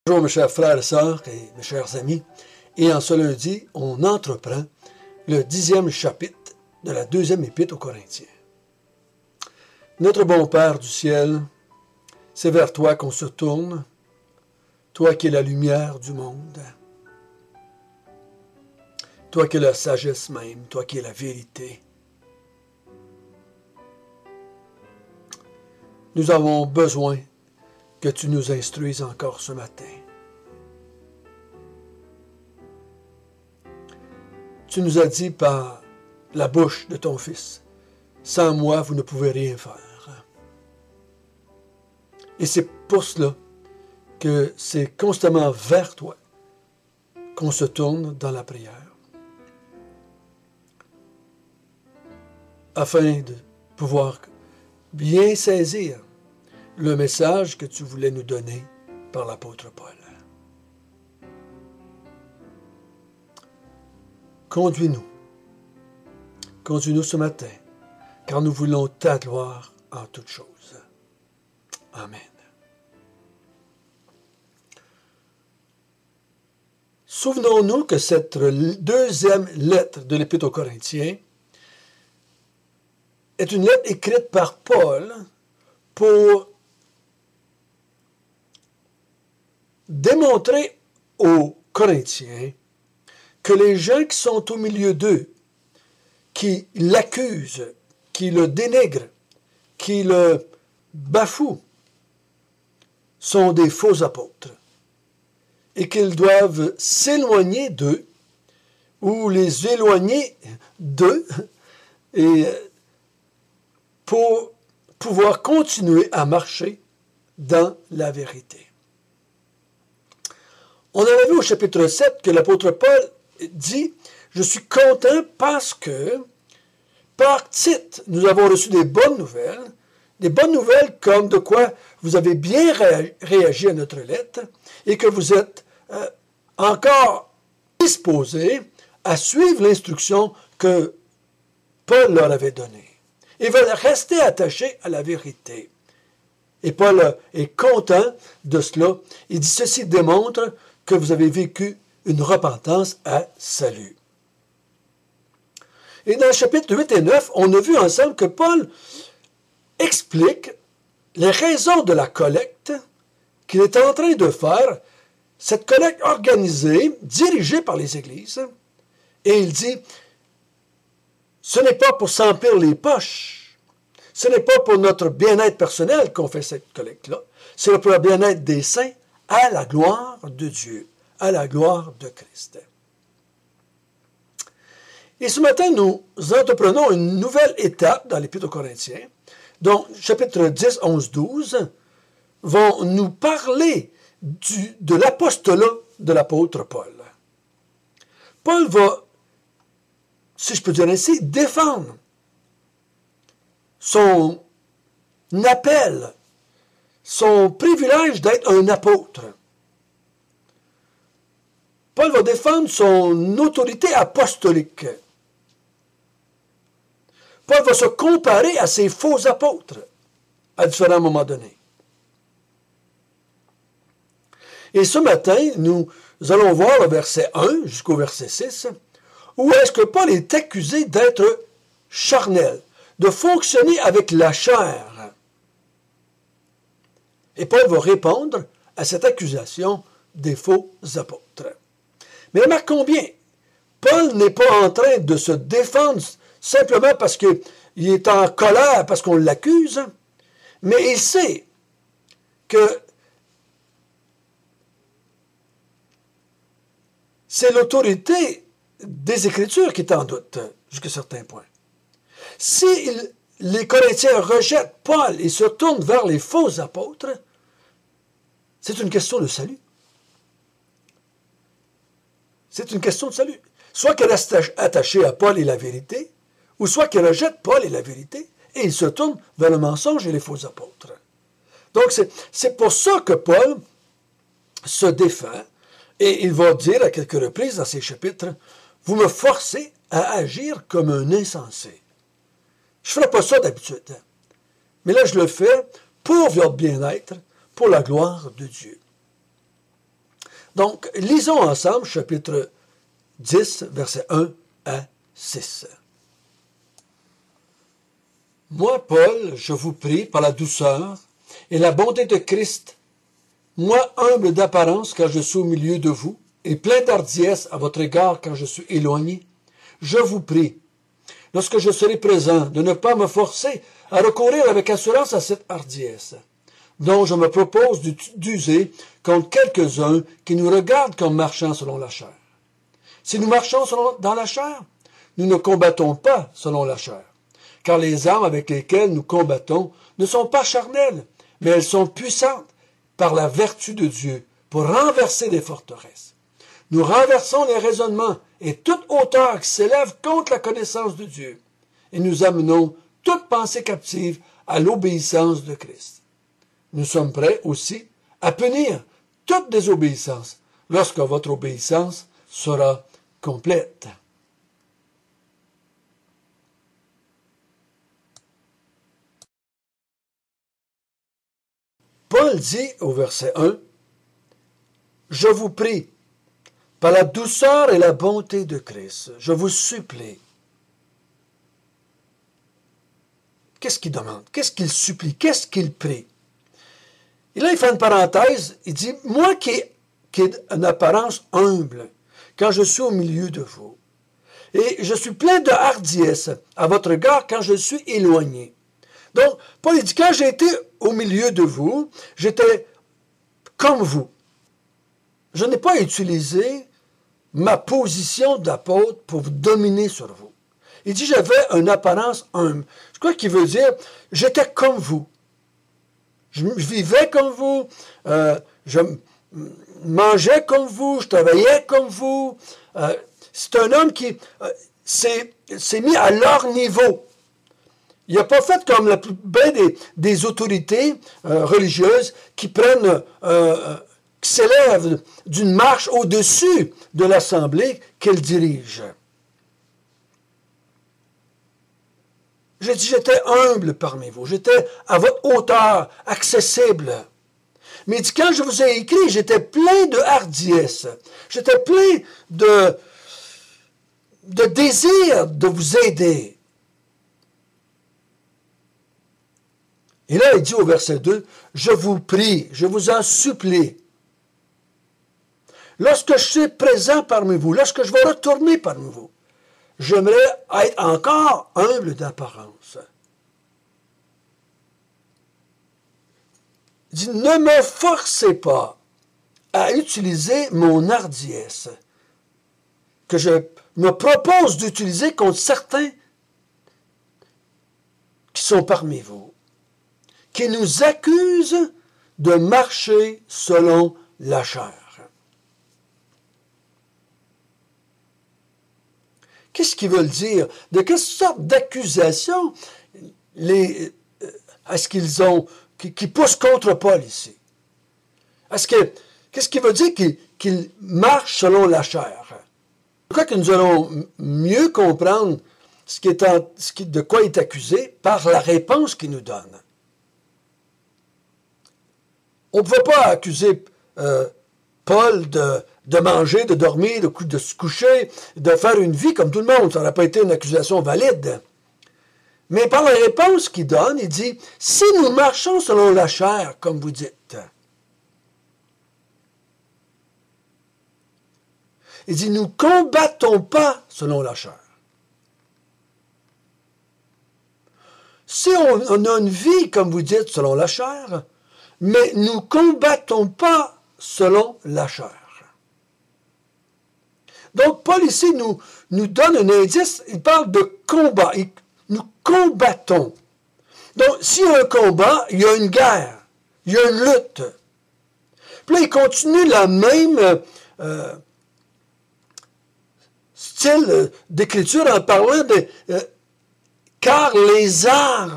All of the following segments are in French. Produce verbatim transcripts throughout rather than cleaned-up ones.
Bonjour mes chers frères et sœurs et mes chers amis, et en ce lundi, on entreprend le dixième chapitre de la deuxième épître aux Corinthiens. Notre bon Père du ciel, c'est vers toi qu'on se tourne, toi qui es la lumière du monde, toi qui es la sagesse même, toi qui es la vérité. Nous avons besoin que tu nous instruises encore ce matin. Tu nous as dit par la bouche de ton Fils, « Sans moi, vous ne pouvez rien faire. » Et c'est pour cela que c'est constamment vers toi qu'on se tourne dans la prière, afin de pouvoir bien saisir le message que tu voulais nous donner par l'apôtre Paul. Conduis-nous. Conduis-nous ce matin, car nous voulons ta gloire en toutes choses. Amen. Souvenons-nous que cette deuxième lettre de l'Épître aux Corinthiens est une lettre écrite par Paul pour démontrer aux Corinthiens que les gens qui sont au milieu d'eux, qui l'accusent, qui le dénigrent, qui le bafouent, sont des faux apôtres et qu'ils doivent s'éloigner d'eux ou les éloigner d'eux et pour pouvoir continuer à marcher dans la vérité. On avait vu au chapitre sept que l'apôtre Paul dit « Je suis content parce que par Tite, nous avons reçu des bonnes nouvelles, des bonnes nouvelles comme de quoi vous avez bien réagi à notre lettre et que vous êtes euh, encore disposés à suivre l'instruction que Paul leur avait donnée. Ils veulent rester attachés à la vérité. » Et Paul est content de cela. Il dit « Ceci démontre que vous avez vécu une repentance à salut. » Et dans le chapitre huit et neuf, on a vu ensemble que Paul explique les raisons de la collecte qu'il est en train de faire, cette collecte organisée, dirigée par les églises. Et il dit, ce n'est pas pour s'emplir les poches, ce n'est pas pour notre bien-être personnel qu'on fait cette collecte-là, c'est pour le bien-être des saints à la gloire de Dieu, à la gloire de Christ. Et ce matin, nous entreprenons une nouvelle étape dans l'Épître aux Corinthiens, dont chapitres dix, onze, douze vont nous parler du, de l'apostolat de l'apôtre Paul. Paul va, si je peux dire ainsi, défendre son appel, son privilège d'être un apôtre. Paul va défendre son autorité apostolique. Paul va se comparer à ces faux apôtres à différents moments donnés. Et ce matin, nous allons voir le verset un jusqu'au verset six, où est-ce que Paul est accusé d'être charnel, de fonctionner avec la chair. Et Paul va répondre à cette accusation des faux apôtres. Mais remarquons bien, Paul n'est pas en train de se défendre simplement parce qu'il est en colère, parce qu'on l'accuse, mais il sait que c'est l'autorité des Écritures qui est en doute, jusqu'à certains points. Si il, les Corinthiens rejettent Paul et se tournent vers les faux apôtres, c'est une question de salut. C'est une question de salut. Soit qu'ils restent attachés à Paul et la vérité, ou soit qu'ils rejettent Paul et la vérité, et ils se tournent vers le mensonge et les faux apôtres. Donc, c'est pour ça que Paul se défend, et il va dire à quelques reprises dans ces chapitres, « Vous me forcez à agir comme un insensé. » Je ne ferais pas ça d'habitude. Mais là, je le fais pour votre bien-être, pour la gloire de Dieu. Donc, lisons ensemble chapitre dix, versets un à six. Moi, Paul, je vous prie par la douceur et la bonté de Christ, moi humble d'apparence quand je suis au milieu de vous, et plein d'hardiesse à votre égard quand je suis éloigné, je vous prie, lorsque je serai présent, de ne pas me forcer à recourir avec assurance à cette hardiesse, dont je me propose d'user contre quelques-uns qui nous regardent comme marchant selon la chair. Si nous marchons selon, dans la chair, nous ne combattons pas selon la chair, car les armes avec lesquelles nous combattons ne sont pas charnelles, mais elles sont puissantes par la vertu de Dieu pour renverser des forteresses. Nous renversons les raisonnements et toute hauteur qui s'élève contre la connaissance de Dieu, et nous amenons toute pensée captive à l'obéissance de Christ. Nous sommes prêts aussi à punir toute désobéissance lorsque votre obéissance sera complète. Paul dit au verset un, « Je vous prie, par la douceur et la bonté de Christ, je vous supplie. » Qu'est-ce qu'il demande? Qu'est-ce qu'il supplie? Qu'est-ce qu'il prie? Et là, il fait une parenthèse, il dit, « Moi qui ai, qui ai une apparence humble, quand je suis au milieu de vous, et je suis plein de hardiesse à votre égard quand je suis éloigné. » Donc, Paul dit, quand j'ai été au milieu de vous, j'étais comme vous. Je n'ai pas utilisé ma position d'apôtre pour vous dominer sur vous. Il dit, j'avais une apparence humble. Je crois qu'il veut dire, j'étais comme vous. Je vivais comme vous, euh, je mangeais comme vous, je travaillais comme vous. Euh, c'est un homme qui euh, s'est mis à leur niveau. Il n'a pas fait comme la plupart des, des autorités euh, religieuses qui prennent, euh, qui s'élèvent d'une marche au-dessus de l'assemblée qu'elles dirigent. J'ai dit, j'étais humble parmi vous, j'étais à votre hauteur, accessible. Mais il dit, quand je vous ai écrit, j'étais plein de hardiesse, j'étais plein de, de désir de vous aider. Et là, il dit au verset deux, « Je vous prie, je vous en supplie. Lorsque je suis présent parmi vous, lorsque je vais retourner parmi vous, j'aimerais être encore humble d'apparence. » Il dit, « Ne me forcez pas à utiliser mon hardiesse que je me propose d'utiliser contre certains qui sont parmi vous, qui nous accusent de marcher selon la chair. » Qu'est-ce qu'ils veulent dire? De quelle sorte d'accusation est-ce qu'ils ont, qui, qui poussent contre Paul ici? Est-ce que, qu'est-ce qui veut dire qu'ils qu'il marchent selon la chair? Je crois que nous allons mieux comprendre ce qui est en, ce qui, de quoi il est accusé par la réponse qu'il nous donne. On ne pouvait pas accuser euh, Paul de, de manger, de dormir, de, de se coucher, de faire une vie comme tout le monde. Ça n'aurait pas été une accusation valide. Mais par la réponse qu'il donne, il dit, « Si nous marchons selon la chair, comme vous dites, » il dit, « Nous ne combattons pas selon la chair. » Si on, on a une vie, comme vous dites, selon la chair, mais nous ne combattons pas selon la chair. Donc, Paul ici nous, nous donne un indice, il parle de combat. Il, nous combattons. Donc, s'il y a un combat, il y a une guerre, il y a une lutte. Puis là, il continue la même euh, style d'écriture en parlant de euh, « car les armes »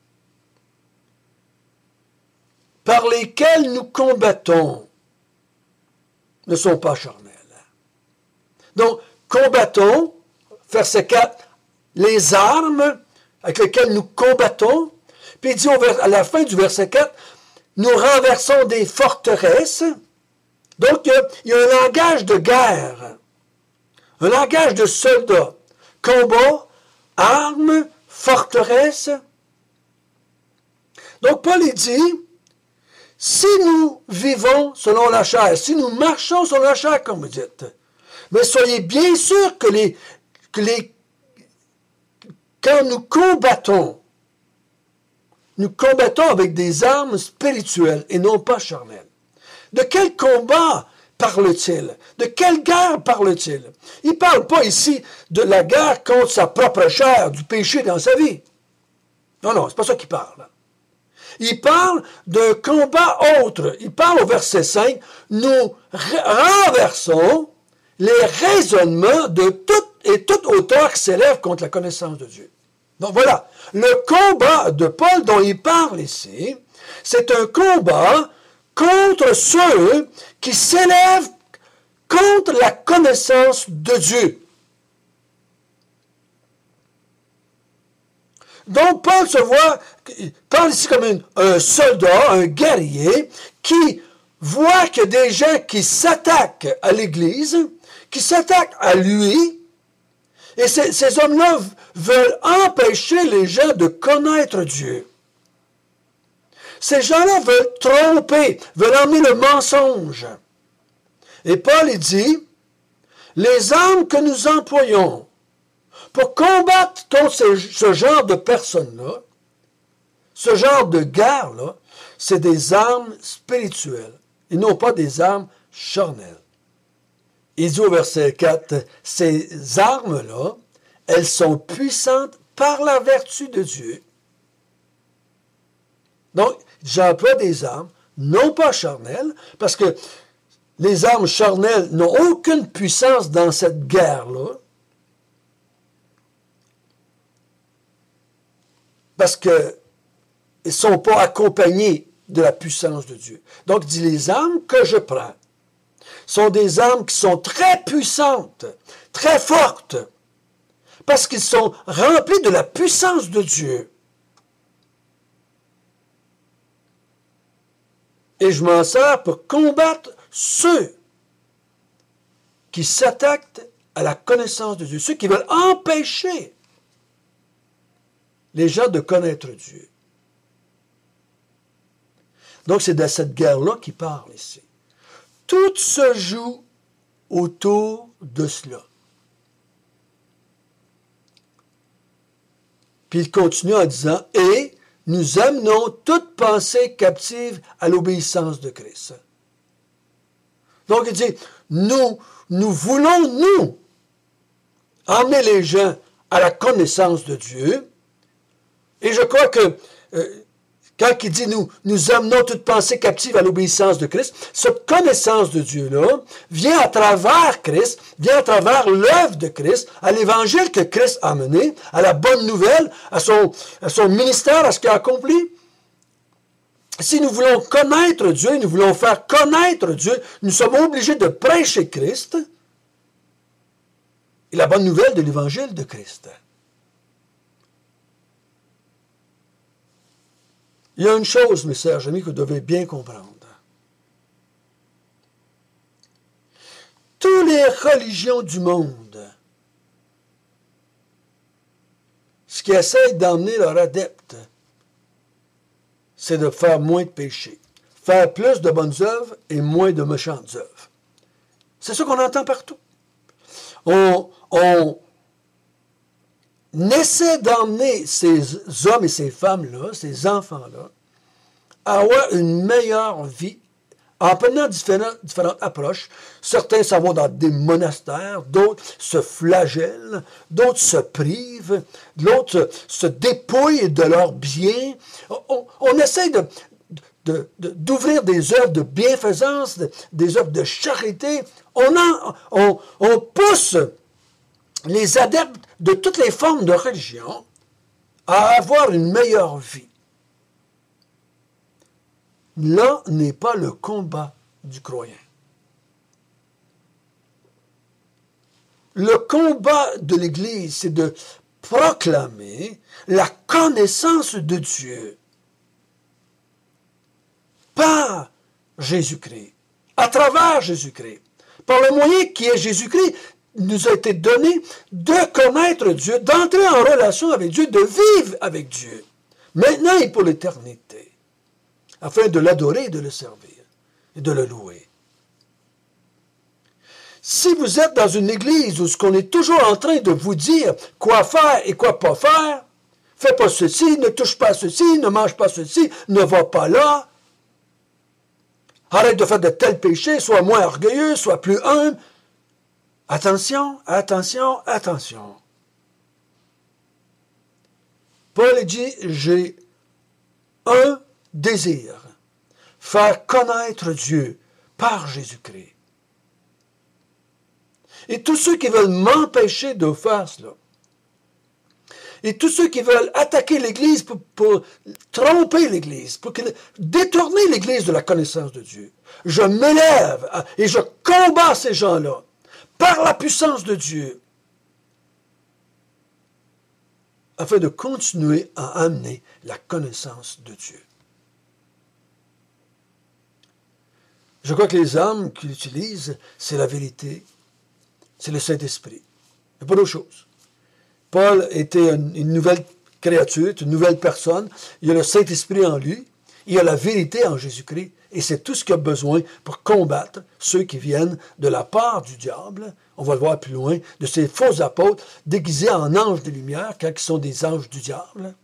par lesquels nous combattons ne sont pas charnels. Donc, combattons, verset quatre, les armes avec lesquelles nous combattons, puis il dit à la fin du verset quatre, nous renversons des forteresses, Donc, il y a un langage de guerre, un langage de soldats, combat, armes, forteresse. Donc, Paul il dit, si nous vivons selon la chair, si nous marchons selon la chair, comme vous dites, mais soyez bien sûrs que les, que les, quand nous combattons, nous combattons avec des armes spirituelles et non pas charnelles. De quel combat parle-t-il? De quelle guerre parle-t-il? Il ne parle pas ici de la guerre contre sa propre chair, du péché dans sa vie. Non, non, c'est pas ça qu'il parle. Il parle d'un combat autre. Il parle au verset cinq, nous renversons les raisonnements de toute et toute hauteur qui s'élève contre la connaissance de Dieu. Donc voilà, le combat de Paul dont il parle ici, c'est un combat contre ceux qui s'élèvent contre la connaissance de Dieu. Donc Paul se voit, il parle ici comme une, un soldat, un guerrier, qui voit que des gens qui s'attaquent à l'Église, qui s'attaquent à lui, et ces, ces hommes-là veulent empêcher les gens de connaître Dieu. Ces gens-là veulent tromper, veulent emmener le mensonge. Et Paul il dit, les armes que nous employons pour combattre contre ce, ce genre de personnes-là, ce genre de guerre-là, c'est des armes spirituelles et non pas des armes charnelles. Il dit au verset quatre, ces armes-là, elles sont puissantes par la vertu de Dieu. Donc, j'emploie des armes, non pas charnelles, parce que les armes charnelles n'ont aucune puissance dans cette guerre-là, parce qu'elles ne sont pas accompagnées de la puissance de Dieu. Donc, il dit, les armes que je prends sont des armes qui sont très puissantes, très fortes, parce qu'ils sont remplis de la puissance de Dieu. Et je m'en sers pour combattre ceux qui s'attaquent à la connaissance de Dieu, ceux qui veulent empêcher les gens de connaître Dieu. Donc c'est de cette guerre-là qu'il parle ici. Tout se joue autour de cela. Puis il continue en disant, « Et nous amenons toute pensée captive à l'obéissance de Christ. » Donc il dit, nous, nous voulons, nous, emmener les gens à la connaissance de Dieu. Et je crois que euh, quand il dit nous, nous amenons toute pensée captive à l'obéissance de Christ, cette connaissance de Dieu-là vient à travers Christ, vient à travers l'œuvre de Christ, à l'évangile que Christ a mené, à la bonne nouvelle, à son, à son ministère, à ce qu'il a accompli. Si nous voulons connaître Dieu, nous voulons faire connaître Dieu, nous sommes obligés de prêcher Christ et la bonne nouvelle de l'évangile de Christ. Il y a une chose, mes sœurs, amis, que vous devez bien comprendre. Toutes les religions du monde, ce qui essayent d'emmener leurs adeptes, c'est de faire moins de péchés, faire plus de bonnes œuvres et moins de méchantes œuvres. C'est ce qu'on entend partout. On, on essaie d'emmener ces hommes et ces femmes-là, ces enfants-là, à avoir une meilleure vie en prenant différentes, différentes approches. Certains s'en vont dans des monastères, d'autres se flagellent, d'autres se privent, d'autres se dépouillent de leurs biens. On, on essaie de, de, de, d'ouvrir des œuvres de bienfaisance, de, des œuvres de charité. On, en, on, on pousse les adeptes de toutes les formes de religion à avoir une meilleure vie. Là n'est pas le combat du croyant. Le combat de l'Église, c'est de proclamer la connaissance de Dieu par Jésus-Christ, à travers Jésus-Christ. Par le moyen qui est Jésus-Christ, il nous a été donné de connaître Dieu, d'entrer en relation avec Dieu, de vivre avec Dieu, maintenant et pour l'éternité, afin de l'adorer et de le servir et de le louer. Si vous êtes dans une église où ce qu'on est toujours en train de vous dire quoi faire et quoi pas faire, fais pas ceci, ne touche pas ceci, ne mange pas ceci, ne va pas là, arrête de faire de tels péchés, sois moins orgueilleux, sois plus humble. Attention, attention, attention. Paul dit, j'ai un désir, faire connaître Dieu par Jésus-Christ. Et tous ceux qui veulent m'empêcher de faire cela, et tous ceux qui veulent attaquer l'Église pour, pour tromper l'Église, pour que, détourner l'Église de la connaissance de Dieu, je m'élève et je combats ces gens-là par la puissance de Dieu, afin de continuer à amener la connaissance de Dieu. Je crois que les armes qu'il utilise, c'est la vérité, c'est le Saint-Esprit. Il n'y a pas d'autre chose. Paul était une, une nouvelle créature, une nouvelle personne. Il y a le Saint-Esprit en lui. Il y a la vérité en Jésus-Christ. Et c'est tout ce qu'il a besoin pour combattre ceux qui viennent de la part du diable. On va le voir plus loin, de ces faux apôtres déguisés en anges de lumière, quand ils sont des anges du diable.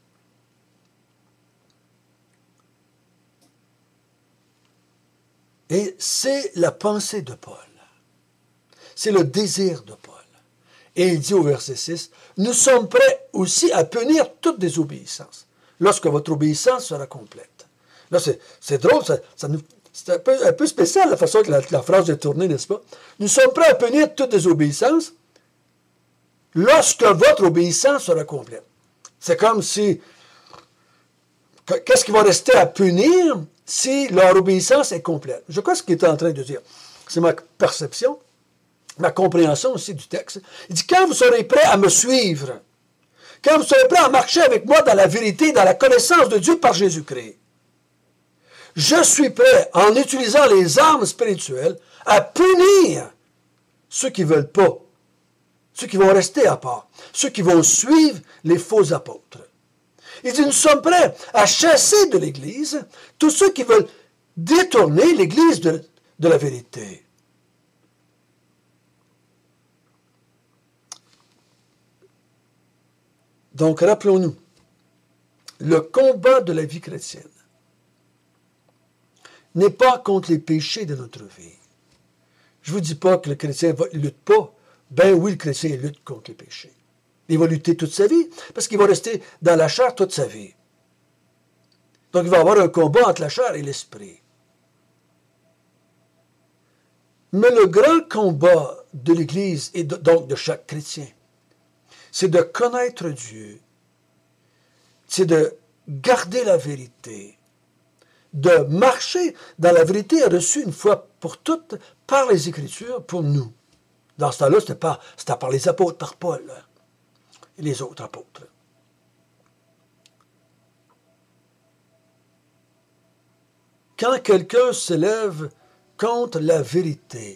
Et c'est la pensée de Paul. C'est le désir de Paul. Et il dit au verset six, « Nous sommes prêts aussi à punir toute désobéissance, lorsque votre obéissance sera complète. » Là, c'est drôle, ça, ça nous, c'est un peu, un peu spécial la façon que la, la phrase est tournée, n'est-ce pas? « Nous sommes prêts à punir toute désobéissance, lorsque votre obéissance sera complète. » C'est comme si, qu'est-ce qui va rester à punir si leur obéissance est complète? Je crois ce qu'il est en train de dire. C'est ma perception. Ma compréhension aussi du texte. Il dit, quand vous serez prêts à me suivre, quand vous serez prêts à marcher avec moi dans la vérité, dans la connaissance de Dieu par Jésus-Christ, je suis prêt, en utilisant les armes spirituelles, à punir ceux qui ne veulent pas, ceux qui vont rester à part, ceux qui vont suivre les faux apôtres. Il dit, nous sommes prêts à chasser de l'Église tous ceux qui veulent détourner l'Église de, de la vérité. Donc, rappelons-nous, le combat de la vie chrétienne n'est pas contre les péchés de notre vie. Je ne vous dis pas que le chrétien ne lutte pas. Ben oui, le chrétien lutte contre les péchés. Il va lutter toute sa vie, parce qu'il va rester dans la chair toute sa vie. Donc, il va avoir un combat entre la chair et l'esprit. Mais le grand combat de l'Église, et de, donc de chaque chrétien, c'est de connaître Dieu, c'est de garder la vérité, de marcher dans la vérité reçue une fois pour toutes par les Écritures pour nous. Dans ce temps-là, c'était par, c'était par les apôtres, par Paul et les autres apôtres. Quand quelqu'un s'élève contre la vérité,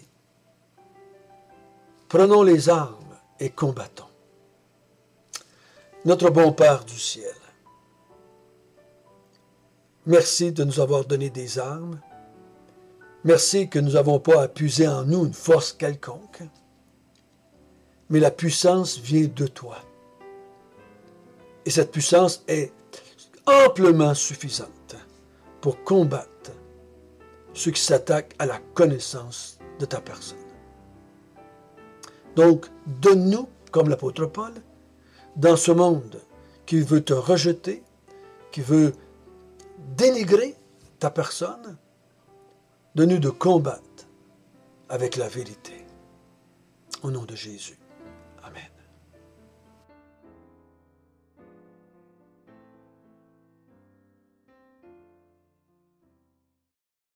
prenons les armes et combattons. Notre bon Père du ciel, merci de nous avoir donné des armes. Merci que nous n'avons pas à puiser en nous une force quelconque, mais la puissance vient de toi. Et cette puissance est amplement suffisante pour combattre ceux qui s'attaquent à la connaissance de ta personne. Donc, donne-nous, comme l'apôtre Paul, dans ce monde qui veut te rejeter, qui veut dénigrer ta personne, donne-nous de combattre avec la vérité. Au nom de Jésus. Amen.